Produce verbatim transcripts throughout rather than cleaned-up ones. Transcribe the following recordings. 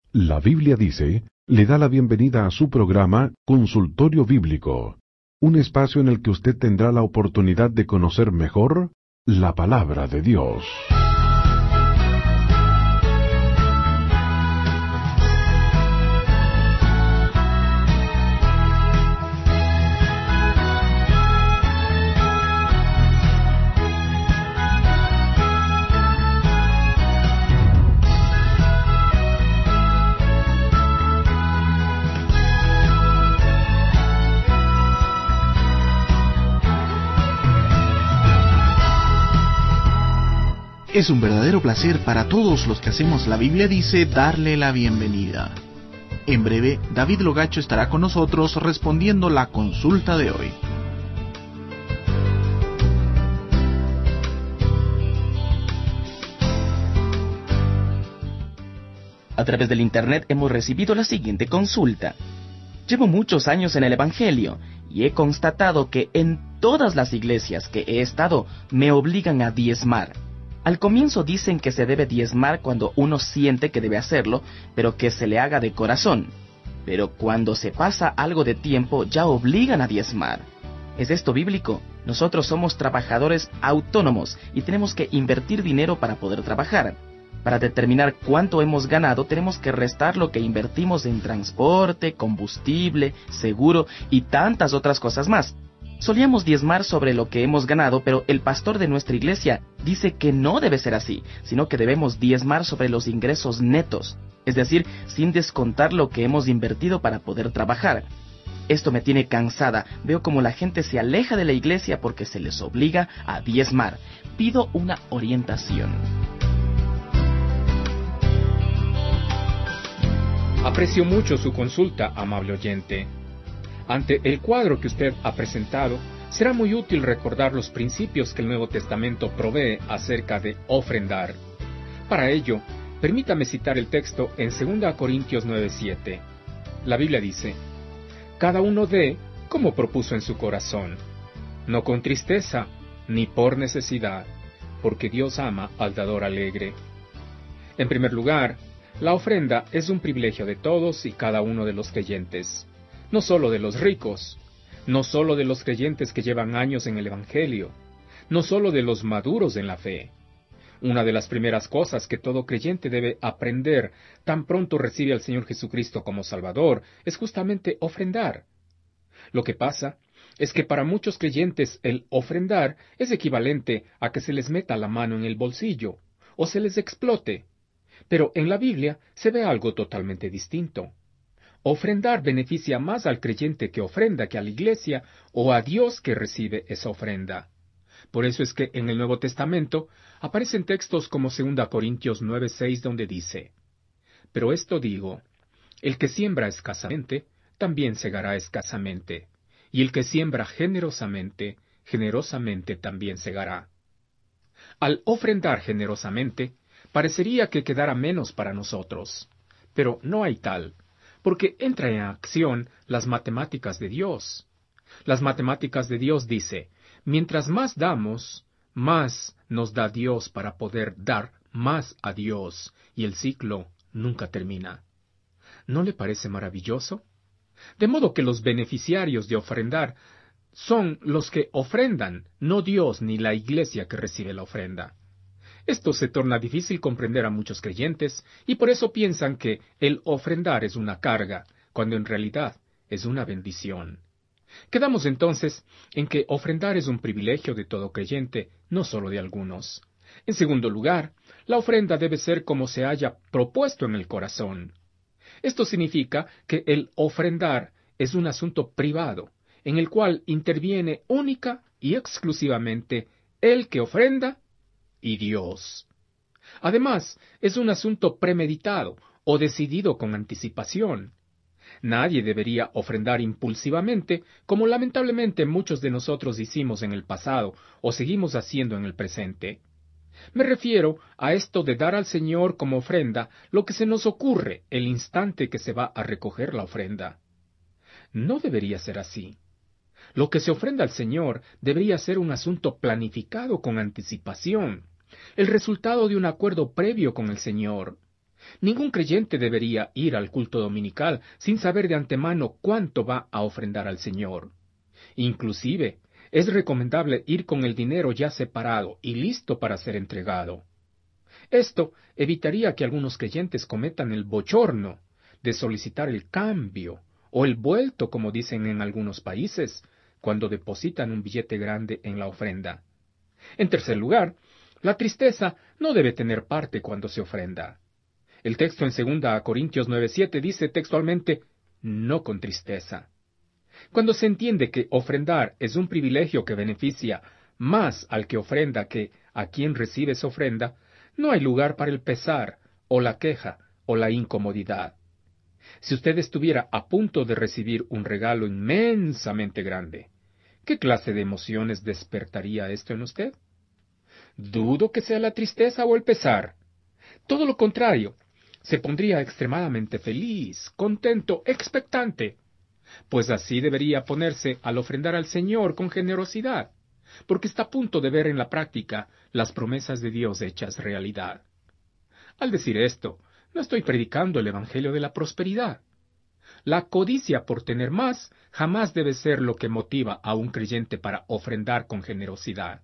La Biblia dice, le da la bienvenida a su programa Consultorio Bíblico, un espacio en el que usted tendrá la oportunidad de conocer mejor la palabra de Dios. Es un verdadero placer para todos los que hacemos La Biblia Dice darle la bienvenida. En breve, David Logacho estará con nosotros respondiendo la consulta de hoy. A través del Internet hemos recibido la siguiente consulta. Llevo muchos años en el Evangelio y he constatado que en todas las iglesias que he estado me obligan a diezmar. Al comienzo dicen que se debe diezmar cuando uno siente que debe hacerlo, pero que se le haga de corazón. Pero cuando se pasa algo de tiempo ya obligan a diezmar. ¿Es esto bíblico? Nosotros somos trabajadores autónomos y tenemos que invertir dinero para poder trabajar. Para determinar cuánto hemos ganado tenemos que restar lo que invertimos en transporte, combustible, seguro y tantas otras cosas más. Solíamos diezmar sobre lo que hemos ganado, pero el pastor de nuestra iglesia dice que no debe ser así, sino que debemos diezmar sobre los ingresos netos, es decir, sin descontar lo que hemos invertido para poder trabajar. Esto me tiene cansada, veo como la gente se aleja de la iglesia porque se les obliga a diezmar. Pido una orientación. Aprecio mucho su consulta, amable oyente. Ante el cuadro que usted ha presentado, será muy útil recordar los principios que el Nuevo Testamento provee acerca de ofrendar. Para ello, permítame citar el texto en segunda Corintios nueve siete. La Biblia dice, «Cada uno dé como propuso en su corazón, no con tristeza ni por necesidad, porque Dios ama al dador alegre». En primer lugar, la ofrenda es un privilegio de todos y cada uno de los creyentes. No solo de los ricos, no solo de los creyentes que llevan años en el Evangelio, no solo de los maduros en la fe. Una de las primeras cosas que todo creyente debe aprender tan pronto recibe al Señor Jesucristo como Salvador es justamente ofrendar. Lo que pasa es que para muchos creyentes el ofrendar es equivalente a que se les meta la mano en el bolsillo o se les explote. Pero en la Biblia se ve algo totalmente distinto. Ofrendar beneficia más al creyente que ofrenda que a la iglesia o a Dios que recibe esa ofrenda. Por eso es que en el Nuevo Testamento aparecen textos como segunda Corintios nueve seis donde dice, «Pero esto digo, el que siembra escasamente, también segará escasamente, y el que siembra generosamente, generosamente también segará». Al ofrendar generosamente, parecería que quedara menos para nosotros, pero no hay tal. Porque entra en acción las matemáticas de Dios. Las matemáticas de Dios dice, mientras más damos, más nos da Dios para poder dar más a Dios, y el ciclo nunca termina. ¿No le parece maravilloso? De modo que los beneficiarios de ofrendar son los que ofrendan, no Dios ni la iglesia que recibe la ofrenda. Esto se torna difícil comprender a muchos creyentes y por eso piensan que el ofrendar es una carga, cuando en realidad es una bendición. Quedamos entonces en que ofrendar es un privilegio de todo creyente, no solo de algunos. En segundo lugar, la ofrenda debe ser como se haya propuesto en el corazón. Esto significa que el ofrendar es un asunto privado, en el cual interviene única y exclusivamente el que ofrenda y Dios. Además, es un asunto premeditado o decidido con anticipación. Nadie debería ofrendar impulsivamente, como lamentablemente muchos de nosotros hicimos en el pasado o seguimos haciendo en el presente. Me refiero a esto de dar al Señor como ofrenda lo que se nos ocurre el instante que se va a recoger la ofrenda. No debería ser así. Lo que se ofrenda al Señor debería ser un asunto planificado con anticipación, el resultado de un acuerdo previo con el Señor. Ningún creyente debería ir al culto dominical sin saber de antemano cuánto va a ofrendar al Señor. Inclusive, es recomendable ir con el dinero ya separado y listo para ser entregado. Esto evitaría que algunos creyentes cometan el bochorno de solicitar el cambio o el vuelto, como dicen en algunos países, cuando depositan un billete grande en la ofrenda. En tercer lugar, la tristeza no debe tener parte cuando se ofrenda. El texto en segunda Corintios nueve siete dice textualmente, no con tristeza. Cuando se entiende que ofrendar es un privilegio que beneficia más al que ofrenda que a quien recibe esa ofrenda, no hay lugar para el pesar, o la queja, o la incomodidad. Si usted estuviera a punto de recibir un regalo inmensamente grande, ¿qué clase de emociones despertaría esto en usted? Dudo que sea la tristeza o el pesar. Todo lo contrario, se pondría extremadamente feliz, contento, expectante, pues así debería ponerse al ofrendar al Señor con generosidad, porque está a punto de ver en la práctica las promesas de Dios hechas realidad. Al decir esto, no estoy predicando el Evangelio de la prosperidad. La codicia por tener más jamás debe ser lo que motiva a un creyente para ofrendar con generosidad.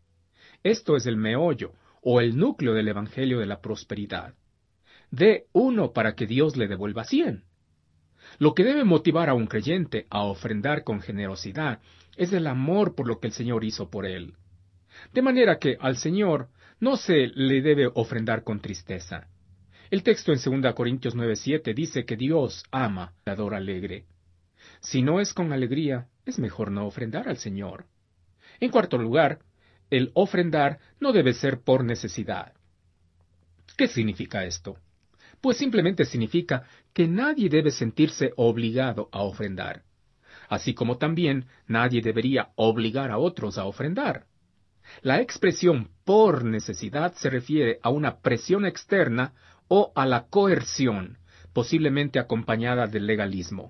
Esto es el meollo o el núcleo del Evangelio de la prosperidad. Dé uno para que Dios le devuelva cien. Lo que debe motivar a un creyente a ofrendar con generosidad es el amor por lo que el Señor hizo por él. De manera que al Señor no se le debe ofrendar con tristeza. El texto en segunda Corintios nueve siete dice que Dios ama al dador alegre. Si no es con alegría, es mejor no ofrendar al Señor. En cuarto lugar, el ofrendar no debe ser por necesidad. ¿Qué significa esto? Pues simplemente significa que nadie debe sentirse obligado a ofrendar, así como también nadie debería obligar a otros a ofrendar. La expresión por necesidad se refiere a una presión externa o a la coerción, posiblemente acompañada del legalismo.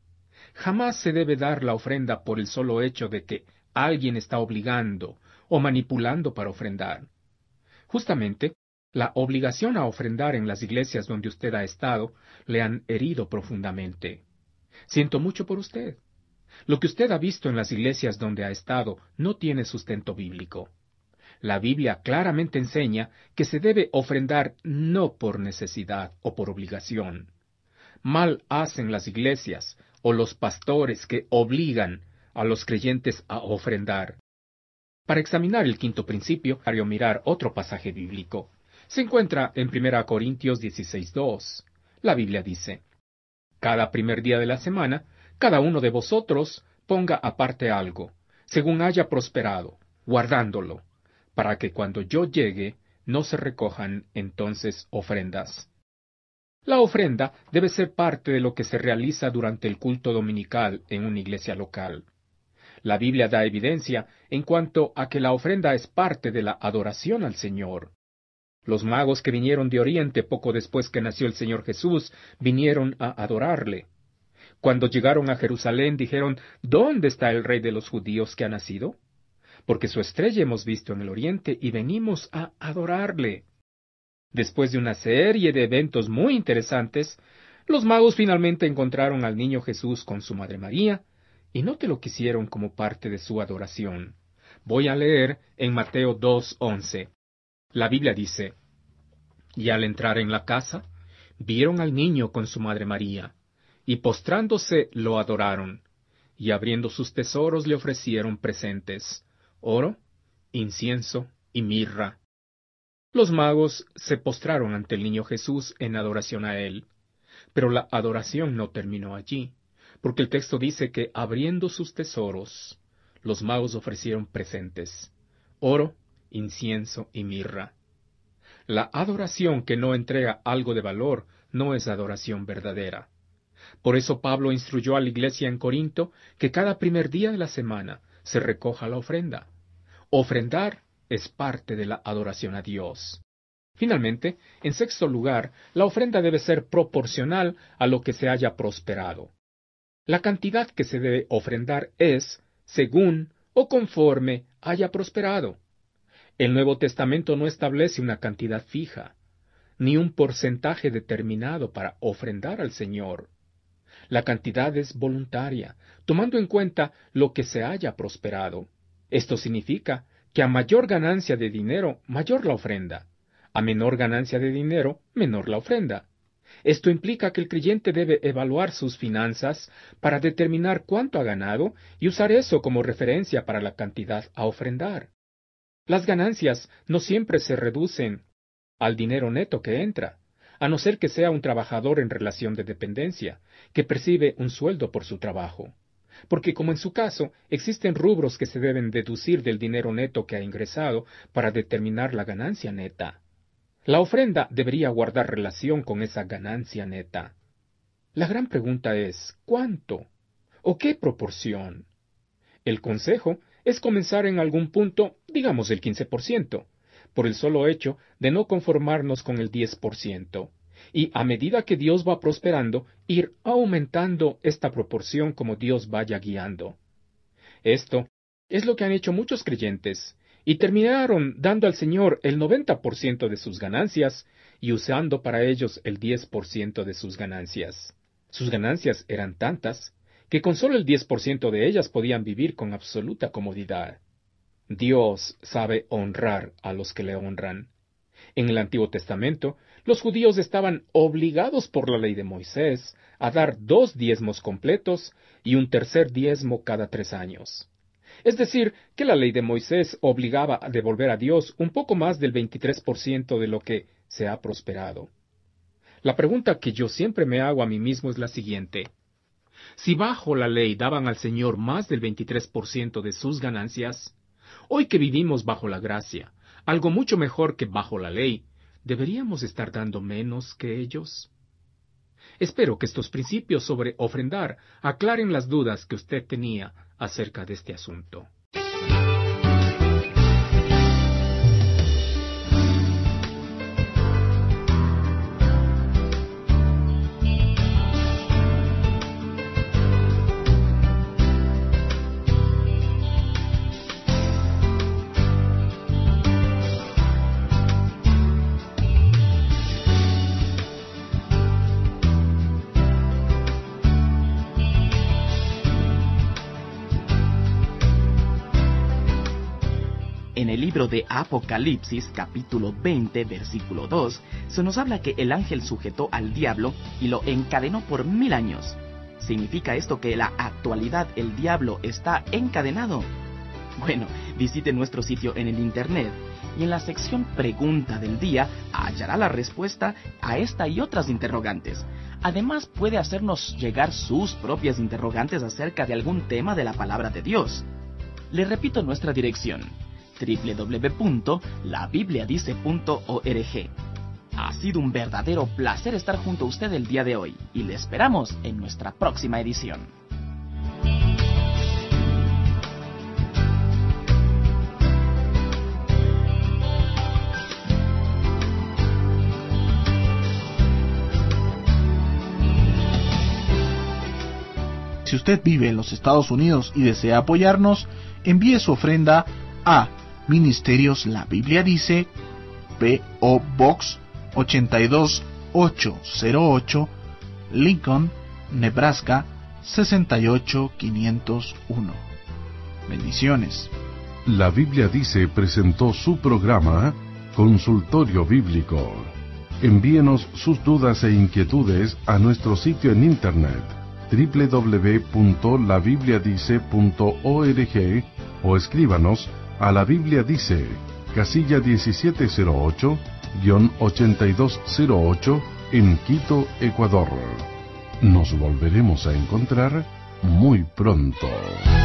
Jamás se debe dar la ofrenda por el solo hecho de que alguien está obligando o manipulando para ofrendar. Justamente, la obligación a ofrendar en las iglesias donde usted ha estado le han herido profundamente. Siento mucho por usted. Lo que usted ha visto en las iglesias donde ha estado no tiene sustento bíblico. La Biblia claramente enseña que se debe ofrendar no por necesidad o por obligación. Mal hacen las iglesias o los pastores que obligan a los creyentes a ofrendar. Para examinar el quinto principio, hay que mirar otro pasaje bíblico. Se encuentra en primera Corintios dieciséis dos. La Biblia dice, cada primer día de la semana, cada uno de vosotros ponga aparte algo, según haya prosperado, guardándolo, para que cuando yo llegue no se recojan entonces ofrendas. La ofrenda debe ser parte de lo que se realiza durante el culto dominical en una iglesia local. La Biblia da evidencia en cuanto a que la ofrenda es parte de la adoración al Señor. Los magos que vinieron de Oriente poco después que nació el Señor Jesús vinieron a adorarle. Cuando llegaron a Jerusalén dijeron, ¿dónde está el rey de los judíos que ha nacido? Porque su estrella hemos visto en el Oriente y venimos a adorarle. Después de una serie de eventos muy interesantes, los magos finalmente encontraron al niño Jesús con su madre María, y no te lo quisieron como parte de su adoración. Voy a leer en Mateo dos once. La Biblia dice, y al entrar en la casa, vieron al niño con su madre María, y postrándose lo adoraron, y abriendo sus tesoros le ofrecieron presentes, oro, incienso y mirra. Los magos se postraron ante el niño Jesús en adoración a él, pero la adoración no terminó allí, porque el texto dice que abriendo sus tesoros, los magos ofrecieron presentes, oro, incienso y mirra. La adoración que no entrega algo de valor no es adoración verdadera. Por eso Pablo instruyó a la iglesia en Corinto que cada primer día de la semana se recoja la ofrenda. Ofrendar es parte de la adoración a Dios. Finalmente, en sexto lugar, la ofrenda debe ser proporcional a lo que se haya prosperado. La cantidad que se debe ofrendar es según o conforme haya prosperado. El Nuevo Testamento no establece una cantidad fija. ni un porcentaje determinado para ofrendar al Señor. La cantidad es voluntaria, tomando en cuenta lo que se haya prosperado. Esto significa que a mayor ganancia de dinero, mayor la ofrenda. A menor ganancia de dinero, menor la ofrenda. Esto implica que el creyente debe evaluar sus finanzas para determinar cuánto ha ganado y usar eso como referencia para la cantidad a ofrendar. Las ganancias no siempre se reducen al dinero neto que entra, a no ser que sea un trabajador en relación de dependencia, que percibe un sueldo por su trabajo. Porque, como en su caso, existen rubros que se deben deducir del dinero neto que ha ingresado para determinar la ganancia neta. La ofrenda debería guardar relación con esa ganancia neta. La gran pregunta es, ¿cuánto? ¿O qué proporción? El consejo es comenzar en algún punto, digamos el quince por ciento, por el solo hecho de no conformarnos con el diez por ciento, y a medida que Dios va prosperando, ir aumentando esta proporción como Dios vaya guiando. Esto es lo que han hecho muchos creyentes, y terminaron dando al Señor el noventa por ciento de sus ganancias y usando para ellos el diez por ciento de sus ganancias. Sus ganancias eran tantas que con solo el diez por ciento de ellas podían vivir con absoluta comodidad. Dios sabe honrar a los que le honran. En el Antiguo Testamento, los judíos estaban obligados por la ley de Moisés a dar dos diezmos completos y un tercer diezmo cada tres años. Es decir, que la ley de Moisés obligaba a devolver a Dios un poco más del veintitrés por ciento de lo que se ha prosperado. La pregunta que yo siempre me hago a mí mismo es la siguiente. Si bajo la ley daban al Señor más del veintitrés por ciento de sus ganancias, hoy que vivimos bajo la gracia, algo mucho mejor que bajo la ley, ¿deberíamos estar dando menos que ellos? Espero que estos principios sobre ofrendar aclaren las dudas que usted tenía acerca de este asunto. En el libro de Apocalipsis, capítulo veinte, versículo dos, se nos habla que el ángel sujetó al diablo y lo encadenó por mil años. ¿Significa esto que en la actualidad el diablo está encadenado? Bueno, visite nuestro sitio en el internet y en la sección Pregunta del Día hallará la respuesta a esta y otras interrogantes. Además, puede hacernos llegar sus propias interrogantes acerca de algún tema de la palabra de Dios. Le repito nuestra dirección: doble u doble u doble u punto la biblia dice punto org. Ha sido un verdadero placer estar junto a usted el día de hoy y le esperamos en nuestra próxima edición. Si usted vive en los Estados Unidos y desea apoyarnos, envíe su ofrenda a Ministerios La Biblia Dice, P O Box ochenta y dos mil ochocientos ocho, Lincoln, Nebraska sesenta y ocho mil quinientos uno. Bendiciones. La Biblia Dice presentó su programa Consultorio Bíblico. Envíenos sus dudas e inquietudes a nuestro sitio en internet doble u doble u doble u punto la biblia dice punto org o escríbanos a La Biblia Dice, casilla diecisiete cero ocho, ochenta y dos cero ocho, en Quito, Ecuador. Nos volveremos a encontrar muy pronto.